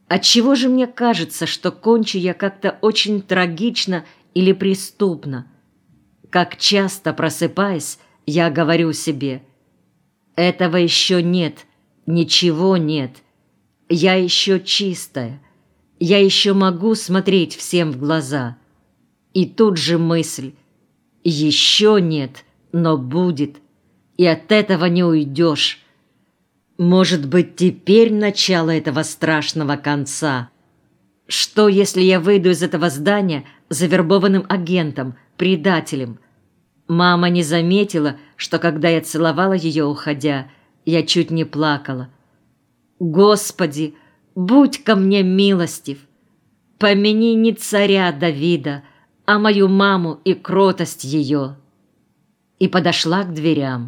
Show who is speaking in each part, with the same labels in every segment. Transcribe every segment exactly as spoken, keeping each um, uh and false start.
Speaker 1: Отчего же мне кажется, что кончу я как-то очень трагично или преступно? Как часто, просыпаясь, я говорю себе: этого еще нет, ничего нет, я еще чистая, я еще могу смотреть всем в глаза. И тут же мысль: еще нет, но будет, и от этого не уйдешь. Может быть, теперь начало этого страшного конца? Что, если я выйду из этого здания завербованным агентом, предателем? Мама не заметила, что, когда я целовала ее, уходя, я чуть не плакала. Господи, будь ко мне милостив! Помяни не царя Давида, а мою маму и кротость ее. И подошла к дверям.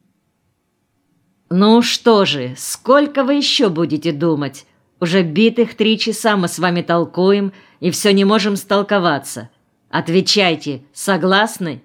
Speaker 1: «Ну что же, сколько вы еще будете думать? Уже битых три часа мы с вами толкуем и все не можем столковаться. Отвечайте, согласны?»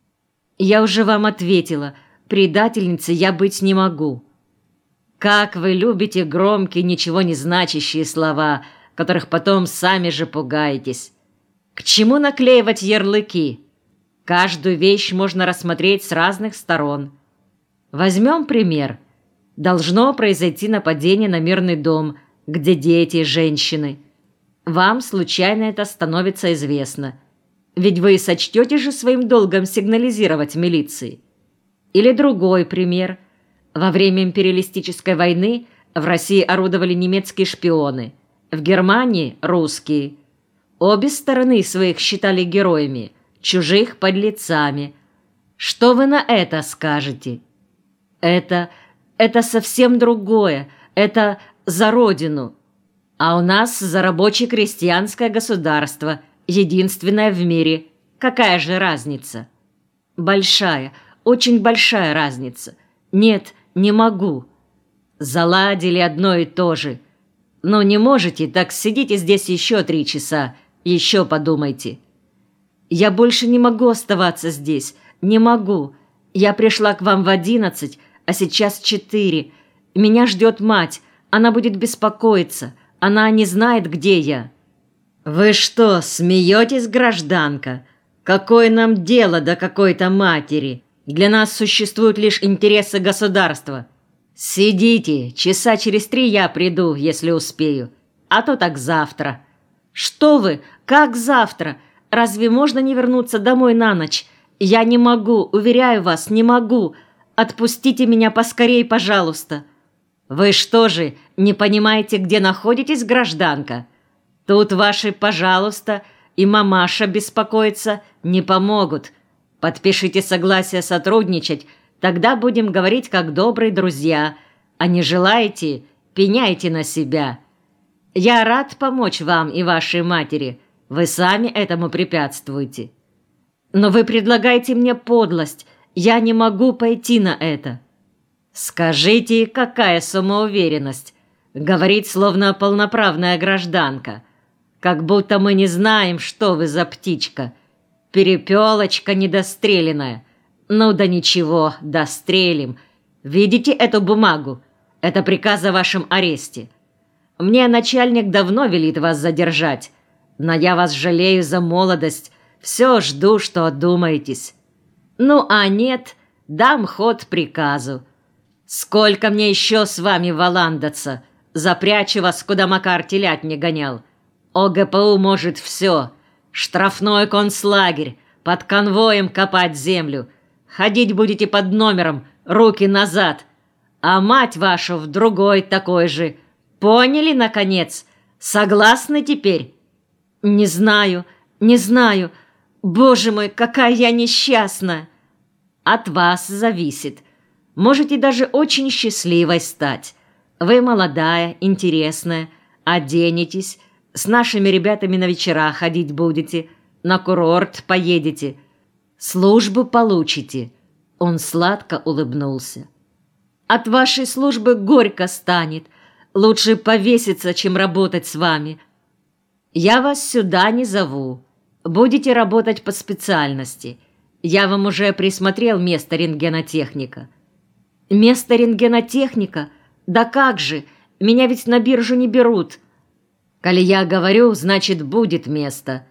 Speaker 1: «Я уже вам ответила, предательницей я быть не могу». «Как вы любите громкие, ничего не значащие слова, которых потом сами же пугаетесь. К чему наклеивать ярлыки? Каждую вещь можно рассмотреть с разных сторон. Возьмем пример. Должно произойти нападение на мирный дом, где дети и женщины. Вам случайно это становится известно. Ведь вы сочтете же своим долгом сигнализировать милиции. Или другой пример. Во время империалистической войны в России орудовали немецкие шпионы, в Германии – русские. Обе стороны своих считали героями, чужих – подлецами. Что вы на это скажете? Это... Это совсем другое, это за родину. А у нас за рабоче-крестьянское государство, единственное в мире. Какая же разница? Большая, очень большая разница. Нет, не могу. Заладили одно и то же. Но не можете, так сидите здесь еще три часа, еще подумайте. Я больше не могу оставаться здесь, не могу. Я пришла к вам в одиннадцать, а сейчас четыре. Меня ждет мать. Она будет беспокоиться. Она не знает, где я». «Вы что, смеетесь, гражданка? Какое нам дело до какой-то матери? Для нас существуют лишь интересы государства. Сидите, часа через три я приду, если успею. А то так завтра». «Что вы? Как завтра? Разве можно не вернуться домой на ночь? Я не могу, уверяю вас, не могу. Отпустите меня поскорей, пожалуйста». «Вы что же, не понимаете, где находитесь, гражданка? Тут ваши «пожалуйста» и мамаша беспокоится не помогут. Подпишите согласие сотрудничать, тогда будем говорить как добрые друзья. А не желаете, пеняйте на себя. Я рад помочь вам и вашей матери, вы сами этому препятствуете. Но вы предлагаете мне подлость, я не могу пойти на это». «Скажите, какая самоуверенность? Говорить, словно полноправная гражданка. Как будто мы не знаем, что вы за птичка. Перепелочка недостреленная. Ну да ничего, дострелим. Видите эту бумагу? Это приказ о вашем аресте. Мне начальник давно велит вас задержать, но я вас жалею за молодость. Все жду, что одумаетесь. Ну а нет, дам ход приказу. Сколько мне еще с вами валандаться? Запрячу вас, куда Макар телят не гонял. ОГПУ может все. Штрафной концлагерь, под конвоем копать землю. Ходить будете под номером, руки назад. А мать вашу в другой такой же. Поняли, наконец? Согласны теперь?» «Не знаю, не знаю. Боже мой, какая я несчастная!» «От вас зависит. Можете даже очень счастливой стать. Вы молодая, интересная, оденетесь, с нашими ребятами на вечера ходить будете, на курорт поедете, службу получите». Он сладко улыбнулся. «От вашей службы горько станет. Лучше повеситься, чем работать с вами. Я вас сюда не зову. Будете работать по специальности. Я вам уже присмотрел место рентгенотехника». «Место рентгенотехника? Да как же? Меня ведь на биржу не берут». Коли я говорю, значит, будет место.